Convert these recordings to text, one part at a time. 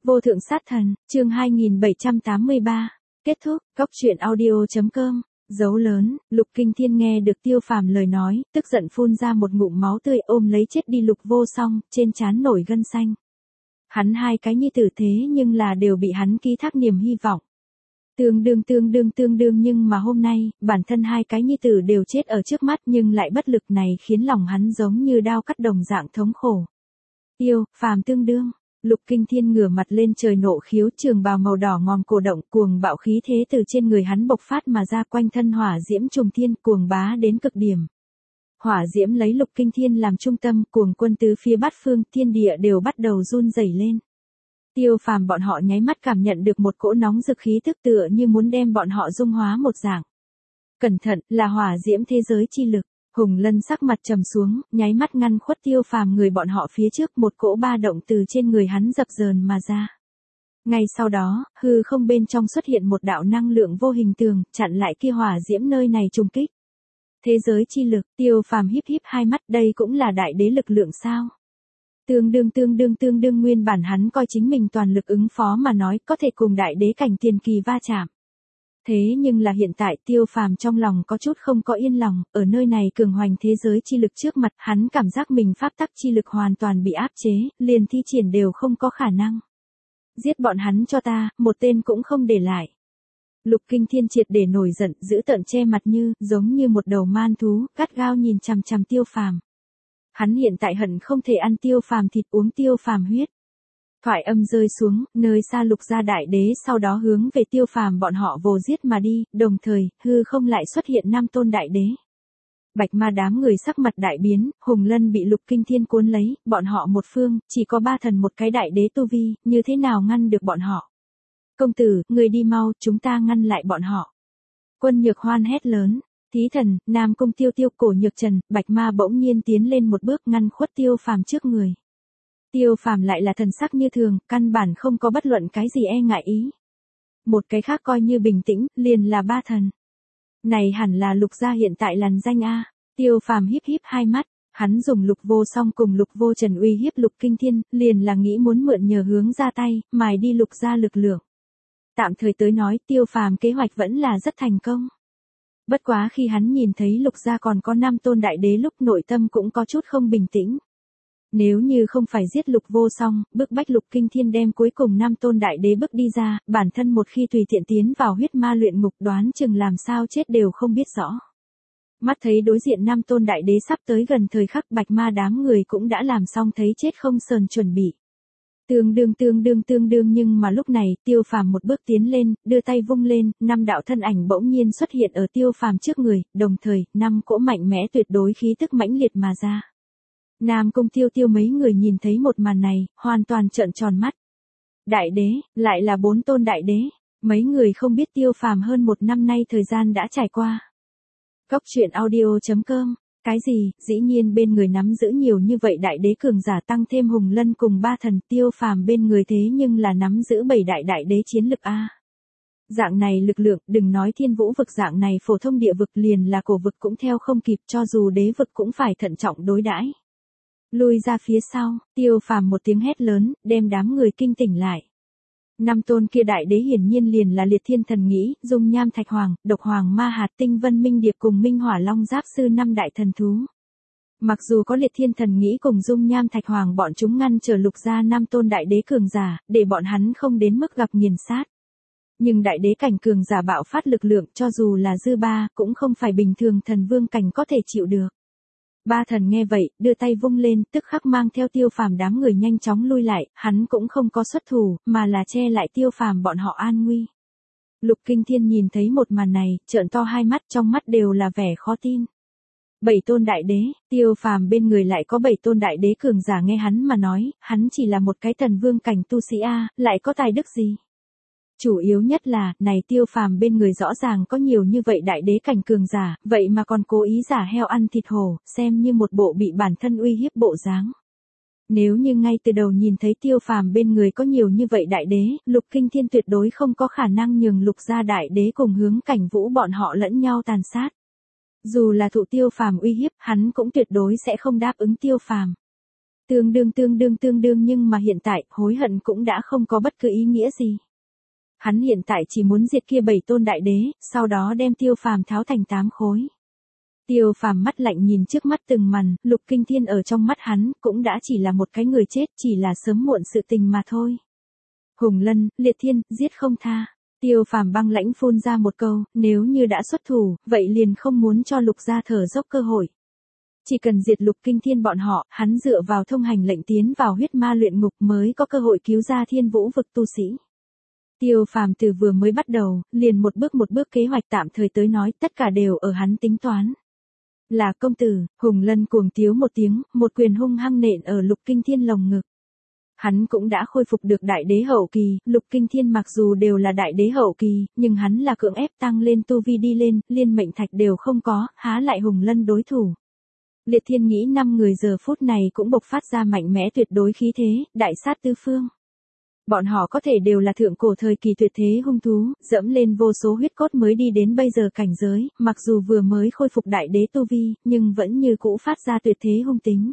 Vô thượng sát thần, chương 2783. Kết thúc, Cóc truyện audio.com. Dấu lớn, Lục Kinh Thiên nghe được Tiêu Phàm lời nói, tức giận phun ra một ngụm máu tươi ôm lấy chết đi Lục Vô Song, trên trán nổi gân xanh. Hắn hai cái nhi tử thế nhưng là đều bị hắn ký thác niềm hy vọng. Tương đương nhưng mà hôm nay, bản thân hai cái nhi tử đều chết ở trước mắt nhưng lại bất lực này khiến lòng hắn giống như đao cắt đồng dạng thống khổ. Tiêu Phàm tương đương. Lục Kinh Thiên ngửa mặt lên trời nộ khiếu, trường bào màu đỏ ngòm cổ động, cuồng bạo khí thế từ trên người hắn bộc phát mà ra, quanh thân hỏa diễm trùng thiên, cuồng bá đến cực điểm. Hỏa diễm lấy Lục Kinh Thiên làm trung tâm, cuồng quân tứ phía bát phương, thiên địa đều bắt đầu run rẩy lên. Tiêu Phàm bọn họ nháy mắt cảm nhận được một cỗ nóng rực khí tức tựa như muốn đem bọn họ dung hóa một dạng. Cẩn thận, là hỏa diễm thế giới chi lực. Hùng Lân sắc mặt trầm xuống, nháy mắt ngăn khuất Tiêu Phàm người bọn họ phía trước, một cỗ ba động từ trên người hắn dập dờn mà ra. Ngay sau đó, hư không bên trong xuất hiện một đạo năng lượng vô hình tường, chặn lại kia hỏa diễm nơi này trùng kích. Thế giới chi lực, Tiêu Phàm híp hai mắt, đây cũng là đại đế lực lượng sao? Tương đương nguyên bản hắn coi chính mình toàn lực ứng phó mà nói có thể cùng đại đế cảnh tiền kỳ va chạm. Thế nhưng là hiện tại Tiêu Phàm trong lòng có chút không có yên lòng, ở nơi này cường hoành thế giới chi lực trước mặt, hắn cảm giác mình pháp tắc chi lực hoàn toàn bị áp chế, liền thi triển đều không có khả năng. Giết bọn hắn cho ta, một tên cũng không để lại. Lục Kinh Thiên triệt để nổi giận, giữ tợn che mặt giống như một đầu man thú, gắt gao nhìn chằm chằm Tiêu Phàm. Hắn hiện tại hận không thể ăn Tiêu Phàm thịt, uống Tiêu Phàm huyết. Thoại âm rơi xuống, nơi xa Lục gia đại đế sau đó hướng về Tiêu Phàm bọn họ vồ giết mà đi, đồng thời, hư không lại xuất hiện 5 tôn đại đế. Bạch Ma đám người sắc mặt đại biến, Hùng Lân bị Lục Kinh Thiên cuốn lấy, bọn họ một phương, chỉ có 3 thần một cái đại đế tu vi, như thế nào ngăn được bọn họ? Công tử, người đi mau, chúng ta ngăn lại bọn họ. Quân Nhược Hoan hét lớn. Thí thần, Nam Cung Tiêu, Cổ Nhược Trần, Bạch Ma bỗng nhiên tiến lên một bước ngăn khuất Tiêu Phàm trước người. Tiêu Phàm lại là thần sắc như thường, căn bản không có bất luận cái gì e ngại ý. Một cái khác coi như bình tĩnh, liền là 3 thần. Này hẳn là Lục gia hiện tại làn danh a. Tiêu Phàm híp hai mắt, hắn dùng Lục Vô Song cùng Lục Vô Trần uy hiếp Lục Kinh Thiên, liền là nghĩ muốn mượn nhờ hướng ra tay, mài đi Lục gia lực lượng. Tạm thời tới nói, Tiêu Phàm kế hoạch vẫn là rất thành công. Bất quá khi hắn nhìn thấy Lục gia còn có 5 tôn đại đế lúc nội tâm cũng có chút không bình tĩnh. Nếu như không phải giết Lục Vô Song, bức bách Lục Kinh Thiên đem cuối cùng 5 tôn đại đế bức đi ra, bản thân một khi tùy tiện tiến vào huyết ma luyện ngục đoán chừng làm sao chết đều không biết rõ. Mắt thấy đối diện 5 tôn đại đế sắp tới gần thời khắc, Bạch Ma đám người cũng đã làm xong thấy chết không sờn chuẩn bị. Tương đương nhưng mà lúc này, Tiêu Phàm một bước tiến lên, đưa tay vung lên, 5 đạo thân ảnh bỗng nhiên xuất hiện ở Tiêu Phàm trước người, đồng thời, 5 cỗ mạnh mẽ tuyệt đối khí tức mãnh liệt mà ra. Nam Cung Tiêu mấy người nhìn thấy một màn này, hoàn toàn trợn tròn mắt. Đại đế, lại là 4 tôn đại đế, mấy người không biết Tiêu Phàm hơn 1 năm nay thời gian đã trải qua. Cóc truyện audio.com. Cái gì, dĩ nhiên bên người nắm giữ nhiều như vậy đại đế cường giả tăng thêm Hùng Lân cùng 3 thần, Tiêu Phàm bên người thế nhưng là nắm giữ 7 đại đế chiến lực a. Dạng này lực lượng, đừng nói thiên vũ vực, dạng này phổ thông địa vực liền là cổ vực cũng theo không kịp, cho dù đế vực cũng phải thận trọng đối đãi. Lui ra phía sau, Tiêu Phàm một tiếng hét lớn, đem đám người kinh tỉnh lại. 5 tôn kia đại đế hiển nhiên liền là Liệt Thiên Thần Nghĩ, Dung Nham Thạch Hoàng, Độc Hoàng Ma Hạt, Tinh Vân Minh Điệp cùng Minh Hỏa Long Giáp Sư 5 đại thần thú. Mặc dù có Liệt Thiên Thần Nghĩ cùng Dung Nham Thạch Hoàng bọn chúng ngăn trở Lục gia 5 tôn đại đế cường giả, để bọn hắn không đến mức gặp nghiền sát. Nhưng đại đế cảnh cường giả bạo phát lực lượng, cho dù là dư ba, cũng không phải bình thường thần vương cảnh có thể chịu được. 3 thần nghe vậy, đưa tay vung lên, tức khắc mang theo Tiêu Phàm đám người nhanh chóng lui lại, hắn cũng không có xuất thủ, mà là che lại Tiêu Phàm bọn họ an nguy. Lục Kinh Thiên nhìn thấy một màn này, trợn to hai mắt, trong mắt đều là vẻ khó tin. 7 tôn đại đế, Tiêu Phàm bên người lại có 7 tôn đại đế cường giả, nghe hắn mà nói, hắn chỉ là một cái thần vương cảnh tu sĩ a, lại có tài đức gì? Chủ yếu nhất là, này Tiêu Phàm bên người rõ ràng có nhiều như vậy đại đế cảnh cường giả, vậy mà còn cố ý giả heo ăn thịt hổ, xem như một bộ bị bản thân uy hiếp bộ dáng. Nếu như ngay từ đầu nhìn thấy Tiêu Phàm bên người có nhiều như vậy đại đế, Lục Kinh Thiên tuyệt đối không có khả năng nhường Lục gia đại đế cùng Hướng Cảnh Vũ bọn họ lẫn nhau tàn sát. Dù là thụ Tiêu Phàm uy hiếp, hắn cũng tuyệt đối sẽ không đáp ứng Tiêu Phàm. Tương đương nhưng mà hiện tại, hối hận cũng đã không có bất cứ ý nghĩa gì. Hắn hiện tại chỉ muốn diệt kia 7 tôn đại đế, sau đó đem Tiêu Phàm tháo thành 8 khối. Tiêu Phàm mắt lạnh nhìn trước mắt từng màn, Lục Kinh Thiên ở trong mắt hắn cũng đã chỉ là một cái người chết, chỉ là sớm muộn sự tình mà thôi. Hùng Lân, Liệt Thiên, giết không tha. Tiêu Phàm băng lãnh phun ra một câu, nếu như đã xuất thủ, vậy liền không muốn cho Lục gia thở dốc cơ hội. Chỉ cần diệt Lục Kinh Thiên bọn họ, hắn dựa vào thông hành lệnh tiến vào huyết ma luyện ngục mới có cơ hội cứu ra Thiên Vũ vực tu sĩ. Tiêu Phàm từ vừa mới bắt đầu, liền một bước kế hoạch tạm thời tới nói, tất cả đều ở hắn tính toán. Là công tử, Hùng Lân cuồng tiếu một tiếng, một quyền hung hăng nện ở Lục Kinh Thiên lồng ngực. Hắn cũng đã khôi phục được đại đế hậu kỳ, Lục Kinh Thiên mặc dù đều là đại đế hậu kỳ, nhưng hắn là cưỡng ép tăng lên tu vi đi lên, liên mệnh thạch đều không có, há lại Hùng Lân đối thủ. Liệt Thiên nghĩ 5 người giờ phút này cũng bộc phát ra mạnh mẽ tuyệt đối khí thế, đại sát tứ phương. Bọn họ có thể đều là thượng cổ thời kỳ tuyệt thế hung thú, dẫm lên vô số huyết cốt mới đi đến bây giờ cảnh giới, mặc dù vừa mới khôi phục đại đế tu vi, nhưng vẫn như cũ phát ra tuyệt thế hung tính.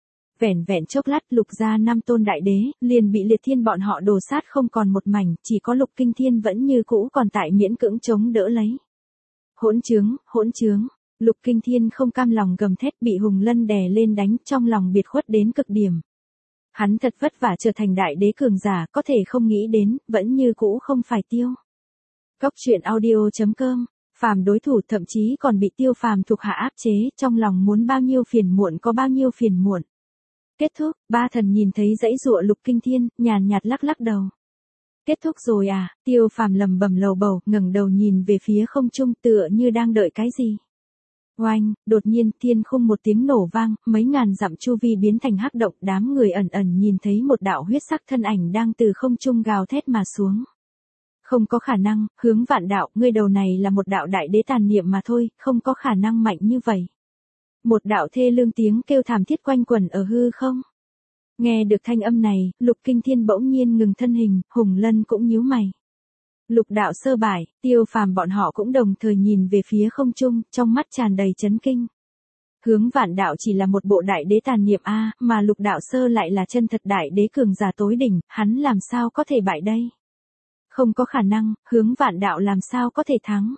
Vẻn vẹn chốc lát Lục gia 5 tôn đại đế, liền bị Liệt Thiên bọn họ đồ sát không còn một mảnh, chỉ có Lục Kinh Thiên vẫn như cũ còn tại miễn cưỡng chống đỡ lấy. Hỗn trướng, Lục Kinh Thiên không cam lòng gầm thét bị Hùng Lân đè lên đánh, trong lòng biệt khuất đến cực điểm. Hắn thật vất vả trở thành đại đế cường giả, có thể không nghĩ đến, vẫn như cũ không phải Tiêu. Cóc truyện audio.com, Phàm đối thủ thậm chí còn bị Tiêu Phàm thuộc hạ áp chế, trong lòng muốn bao nhiêu phiền muộn có bao nhiêu phiền muộn. Kết thúc, ba thần nhìn thấy dãy dụa Lục Kinh Thiên, nhàn nhạt lắc lắc đầu. Kết thúc rồi à, Tiêu Phàm lầm bầm lầu bầu, ngẩng đầu nhìn về phía không trung tựa như đang đợi cái gì. Oanh, đột nhiên thiên khung một tiếng nổ vang, mấy ngàn dặm chu vi biến thành hắc động, đám người ẩn ẩn nhìn thấy một đạo huyết sắc thân ảnh đang từ không trung gào thét mà xuống. Không có khả năng, Hướng Vạn đạo, ngươi đầu này là một đạo đại đế tàn niệm mà thôi, không có khả năng mạnh như vậy. Một đạo thê lương tiếng kêu thảm thiết quanh quẩn ở hư không. Nghe được thanh âm này, Lục Kinh Thiên bỗng nhiên ngừng thân hình, Hùng Lân cũng nhíu mày. Lục đạo sơ bại, Tiêu Phàm bọn họ cũng đồng thời nhìn về phía không trung, trong mắt tràn đầy chấn kinh. Hướng Vạn đạo chỉ là một bộ đại đế tàn niệm a, mà Lục đạo sơ lại là chân thật đại đế cường giả tối đỉnh, hắn làm sao có thể bại đây? Không có khả năng, Hướng Vạn đạo làm sao có thể thắng?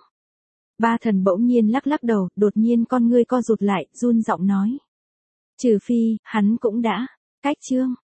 Ba thần bỗng nhiên lắc lắc đầu, đột nhiên con ngươi co rụt lại, run giọng nói. Trừ phi, hắn cũng đã, cách chương.